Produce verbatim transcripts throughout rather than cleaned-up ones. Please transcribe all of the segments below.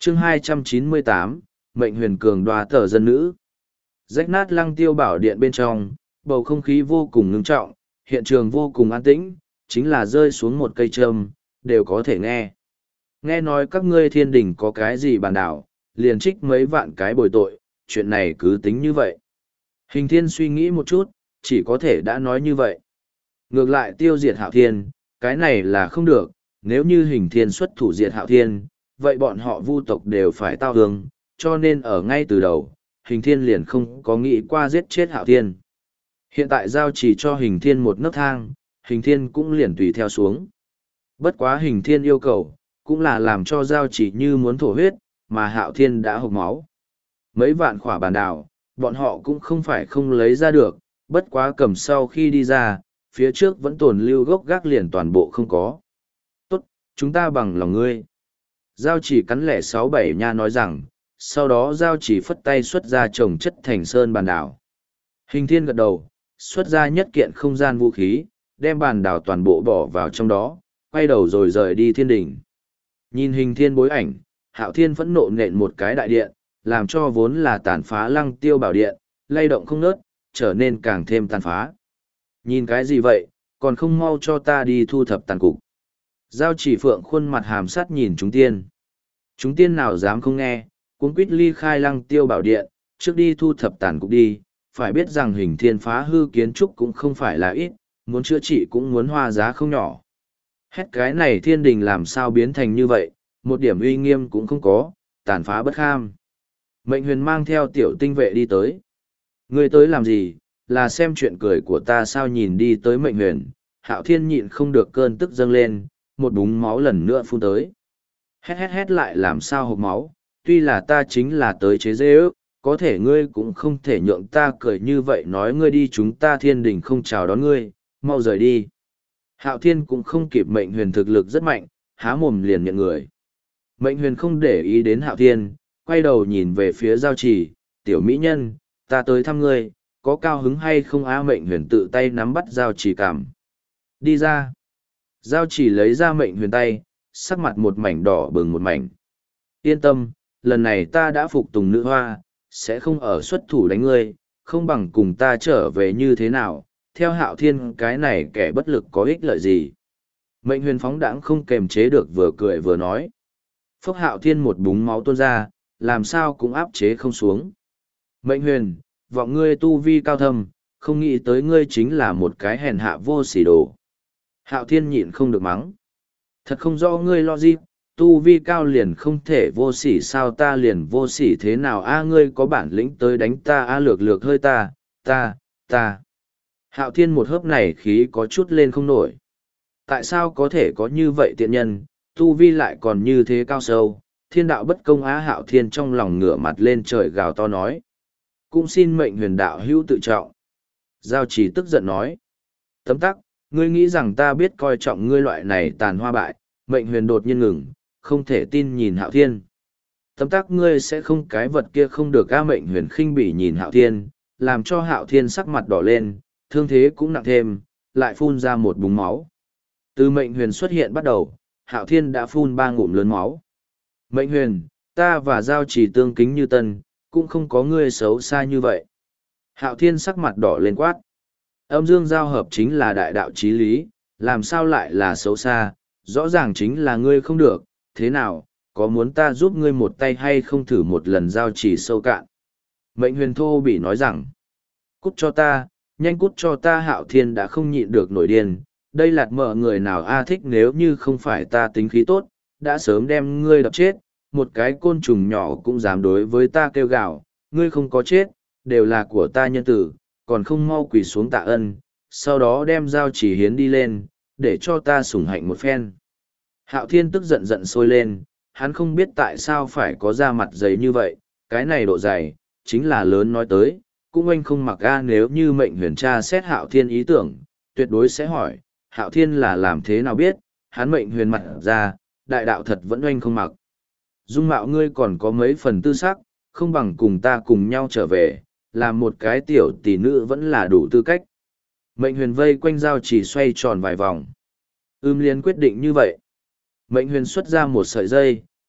chương hai trăm chín mươi tám, mệnh huyền cường đoạt tờ dân nữ. Rách nát lăng tiêu bảo điện bên trong, bầu không khí vô cùng ngưng trọng, hiện trường vô cùng an tĩnh, chính là rơi xuống một cây trâm, đều có thể nghe. Nghe nói các ngươi thiên đình có cái gì bàn đảo, liền trích mấy vạn cái bồi tội, chuyện này cứ tính như vậy. Hình thiên suy nghĩ một chút, chỉ có thể đã nói như vậy. Ngược lại tiêu diệt hạo thiên, cái này là không được, nếu như hình thiên xuất thủ diệt hạo thiên, vậy bọn họ vu tộc đều phải tao hương, cho nên ở ngay từ đầu, hình thiên liền không có nghĩ qua giết chết hạo thiên. Hiện tại giao chỉ cho hình thiên một nấc thang, hình thiên cũng liền tùy theo xuống. Bất quá hình thiên yêu cầu, cũng là làm cho giao chỉ như muốn thổ huyết, mà hạo thiên đã hộc máu. Mấy vạn khỏa bàn đảo, bọn họ cũng không phải không lấy ra được, bất quá cầm sau khi đi ra, phía trước vẫn tồn lưu gốc gác liền toàn bộ không có. Tốt, chúng ta bằng lòng ngươi. Giao chỉ cắn lẻ sáu bảy nha nói rằng, sau đó giao chỉ phất tay xuất ra trồng chất thành sơn bàn đảo. Hình thiên gật đầu, xuất ra nhất kiện không gian vũ khí, đem bàn đảo toàn bộ bỏ vào trong đó, quay đầu rồi rời đi thiên đỉnh. Nhìn hình thiên bối ảnh, hạo thiên phẫn nộ nện một cái đại điện, làm cho vốn là tàn phá lăng tiêu bảo điện, lay động không nớt, trở nên càng thêm tàn phá. Nhìn cái gì vậy, còn không mau cho ta đi thu thập tàn cục. Giao chỉ phượng khuôn mặt hàm sát nhìn chúng tiên. Chúng tiên nào dám không nghe, cuống quýt ly khai lăng tiêu bảo điện, trước đi thu thập tàn cục đi, phải biết rằng hình thiên phá hư kiến trúc cũng không phải là ít, muốn chữa trị cũng muốn hoa giá không nhỏ. Hết cái này thiên đình làm sao biến thành như vậy, một điểm uy nghiêm cũng không có, tàn phá bất kham. Mệnh huyền mang theo tiểu tinh vệ đi tới. Ngươi tới làm gì, là xem chuyện cười của ta sao? Nhìn đi tới mệnh huyền, hạo thiên nhịn không được cơn tức dâng lên, một búng máu lần nữa phun tới. Hét hét hét lại làm sao hộp máu, tuy là ta chính là tới chế dê ước, có thể ngươi cũng không thể nhượng ta cười như vậy, nói ngươi đi chúng ta thiên đình không chào đón ngươi, mau rời đi. Hạo thiên cũng không kịp mệnh huyền thực lực rất mạnh, há mồm liền nhận người. Mệnh huyền không để ý đến hạo thiên, quay đầu nhìn về phía giao trì, tiểu mỹ nhân, ta tới thăm ngươi, có cao hứng hay không? Á mệnh huyền tự tay nắm bắt giao trì cảm. Đi ra. Giao trì lấy ra mệnh huyền tay, sắc mặt một mảnh đỏ bừng một mảnh. Yên tâm, lần này ta đã phục tùng nữ hoa, sẽ không ở xuất thủ đánh ngươi, không bằng cùng ta trở về như thế nào, theo hạo thiên cái này kẻ bất lực có ích lợi gì. Mệnh huyền phóng đãng không kềm chế được vừa cười vừa nói. Phốc hạo thiên một búng máu tuôn ra, làm sao cũng áp chế không xuống. Mệnh huyền, vọng ngươi tu vi cao thâm, không nghĩ tới ngươi chính là một cái hèn hạ vô sỉ đồ. Hạo thiên nhịn không được mắng. Thật không rõ ngươi logic, tu vi cao liền không thể vô sỉ sao? Ta liền vô sỉ thế nào? A ngươi có bản lĩnh tới đánh ta, a lược lược hơi ta, ta, ta. Hạo thiên một hớp này khí có chút lên không nổi. Tại sao có thể có như vậy tiện nhân, tu vi lại còn như thế cao sâu? Thiên đạo bất công á! Hạo thiên trong lòng ngửa mặt lên trời gào to nói. Cũng xin mệnh huyền đạo hữu tự trọng. Giao trì tức giận nói. Tấm tắc, ngươi nghĩ rằng ta biết coi trọng ngươi loại này tàn hoa bại? Mệnh huyền đột nhiên ngừng, không thể tin nhìn hạo thiên. Tấm tắc, ngươi sẽ không cái vật kia không được. A mệnh huyền khinh bỉ nhìn hạo thiên, làm cho hạo thiên sắc mặt đỏ lên, thương thế cũng nặng thêm, lại phun ra một búng máu. Từ mệnh huyền xuất hiện bắt đầu, hạo thiên đã phun ba ngụm lớn máu. Mệnh huyền, ta và giao trì tương kính như tân, cũng không có ngươi xấu xa như vậy. Hạo thiên sắc mặt đỏ lên quát. Âm dương giao hợp chính là đại đạo chí lý, làm sao lại là xấu xa, rõ ràng chính là ngươi không được, thế nào, có muốn ta giúp ngươi một tay hay không? Thử một lần. Giao trì sâu cạn. Mệnh huyền thô bỉ nói rằng, cút cho ta, nhanh cút cho ta! Hạo thiên đã không nhịn được nổi điên, đây lạt mợ người nào a thích, nếu như không phải ta tính khí tốt, đã sớm đem ngươi đập chết, một cái côn trùng nhỏ cũng dám đối với ta kêu gào, ngươi không có chết, đều là của ta nhân tử, còn không mau quỳ xuống tạ ân, sau đó đem giao chỉ hiến đi lên, để cho ta sủng hạnh một phen. Hạo thiên tức giận giận sôi lên, hắn không biết tại sao phải có da mặt dày như vậy, cái này độ dày, chính là lớn nói tới, cũng anh không mặc ga. Nếu như mệnh huyền tra xét hạo thiên ý tưởng, tuyệt đối sẽ hỏi, hạo thiên là làm thế nào biết, hắn mệnh huyền mặt ra, đại đạo thật vẫn oanh không mặc. Dung mạo ngươi còn có mấy phần tư sắc, không bằng cùng ta cùng nhau trở về, làm một cái tiểu tỷ nữ vẫn là đủ tư cách. Mệnh huyền vây quanh giao chỉ xoay tròn vài vòng. Ưm liên quyết định như vậy. Mệnh huyền xuất ra một sợi dây,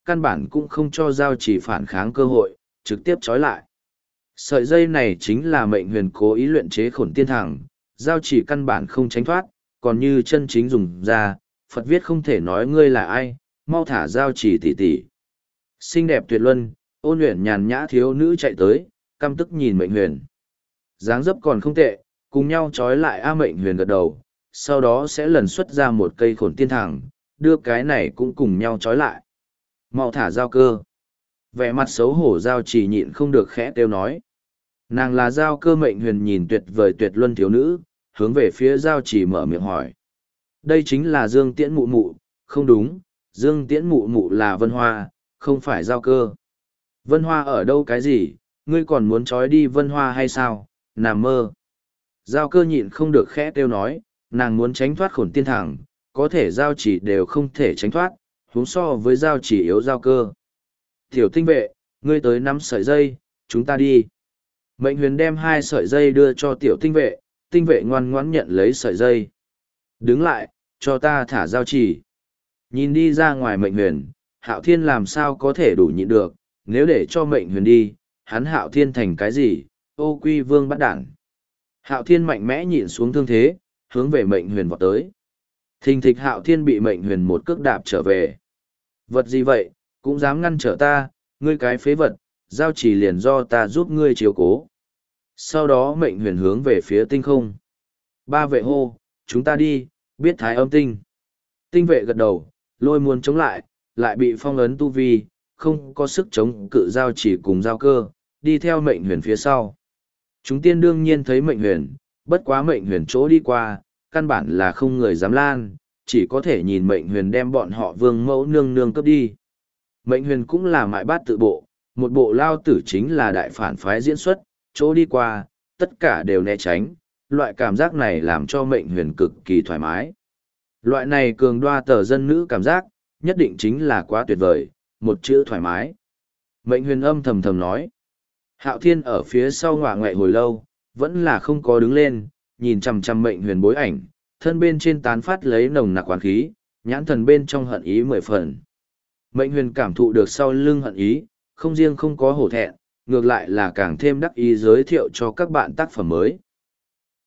căn bản cũng không cho giao chỉ phản kháng cơ hội, trực tiếp trói lại. Sợi dây này chính là mệnh huyền cố ý luyện chế khổn tiên thẳng, giao chỉ căn bản không tránh thoát, còn như chân chính dùng ra, Phật viết không thể nói ngươi là ai, mau thả giao chỉ tỉ tỉ. Xinh đẹp tuyệt luân, ôn luyện nhàn nhã thiếu nữ chạy tới, căm tức nhìn mệnh huyền. Dáng dấp còn không tệ, cùng nhau trói lại A mệnh huyền gật đầu, sau đó sẽ lần xuất ra một cây khổn tiên thẳng, đưa cái này cũng cùng nhau trói lại. Mau thả giao cơ. Vẻ mặt xấu hổ giao chỉ nhịn không được khẽ kêu nói. Nàng là giao cơ. Mệnh huyền nhìn tuyệt vời tuyệt luân thiếu nữ, hướng về phía giao chỉ mở miệng hỏi. Đây chính là Dương Tiễn mụ mụ, không đúng, Dương Tiễn mụ mụ là Vân Hoa, không phải giao cơ. Vân Hoa ở đâu cái gì, ngươi còn muốn trói đi Vân Hoa hay sao, nằm mơ. Giao cơ nhịn không được khẽ kêu nói, nàng muốn tránh thoát khổn tiên thẳng, có thể giao chỉ đều không thể tránh thoát, huống so với giao chỉ yếu giao cơ. Tiểu tinh vệ, ngươi tới năm sợi dây, chúng ta đi. Mệnh huyền đem hai sợi dây đưa cho tiểu tinh vệ, tinh vệ ngoan ngoãn nhận lấy sợi dây. Đứng lại, cho ta thả giao chỉ. Nhìn đi ra ngoài mệnh huyền, Hạo Thiên làm sao có thể đủ nhịn được, nếu để cho mệnh huyền đi, hắn Hạo Thiên thành cái gì, ô quy vương bắt đản. Hạo Thiên mạnh mẽ nhịn xuống thương thế, hướng về mệnh huyền vọt tới. Thình thịch Hạo Thiên bị mệnh huyền một cước đạp trở về. Vật gì vậy, cũng dám ngăn trở ta, ngươi cái phế vật, giao chỉ liền do ta giúp ngươi chiếu cố. Sau đó mệnh huyền hướng về phía tinh không. Ba vệ hô, chúng ta đi, biết thái âm tinh. Tinh vệ gật đầu, lôi muốn chống lại, lại bị phong ấn tu vi, không có sức chống cự giao chỉ cùng giao cơ, đi theo mệnh huyền phía sau. Chúng tiên đương nhiên thấy mệnh huyền, bất quá mệnh huyền chỗ đi qua, căn bản là không người dám lan, chỉ có thể nhìn mệnh huyền đem bọn họ vương mẫu nương nương cấp đi. Mệnh huyền cũng là mại bát tự bộ, một bộ lao tử chính là đại phản phái diễn xuất, chỗ đi qua, tất cả đều né tránh, loại cảm giác này làm cho mệnh huyền cực kỳ thoải mái. Loại này cường đoa tờ dân nữ cảm giác, nhất định chính là quá tuyệt vời, một chữ thoải mái. Mệnh huyền âm thầm thầm nói. Hạo Thiên ở phía sau ngọa ngoại hồi lâu, vẫn là không có đứng lên, nhìn chằm chằm mệnh huyền bối ảnh, thân bên trên tán phát lấy nồng nặc oán khí, nhãn thần bên trong hận ý mười phần. Mệnh huyền cảm thụ được sau lưng hận ý, không riêng không có hổ thẹn, ngược lại là càng thêm đắc ý giới thiệu cho các bạn tác phẩm mới.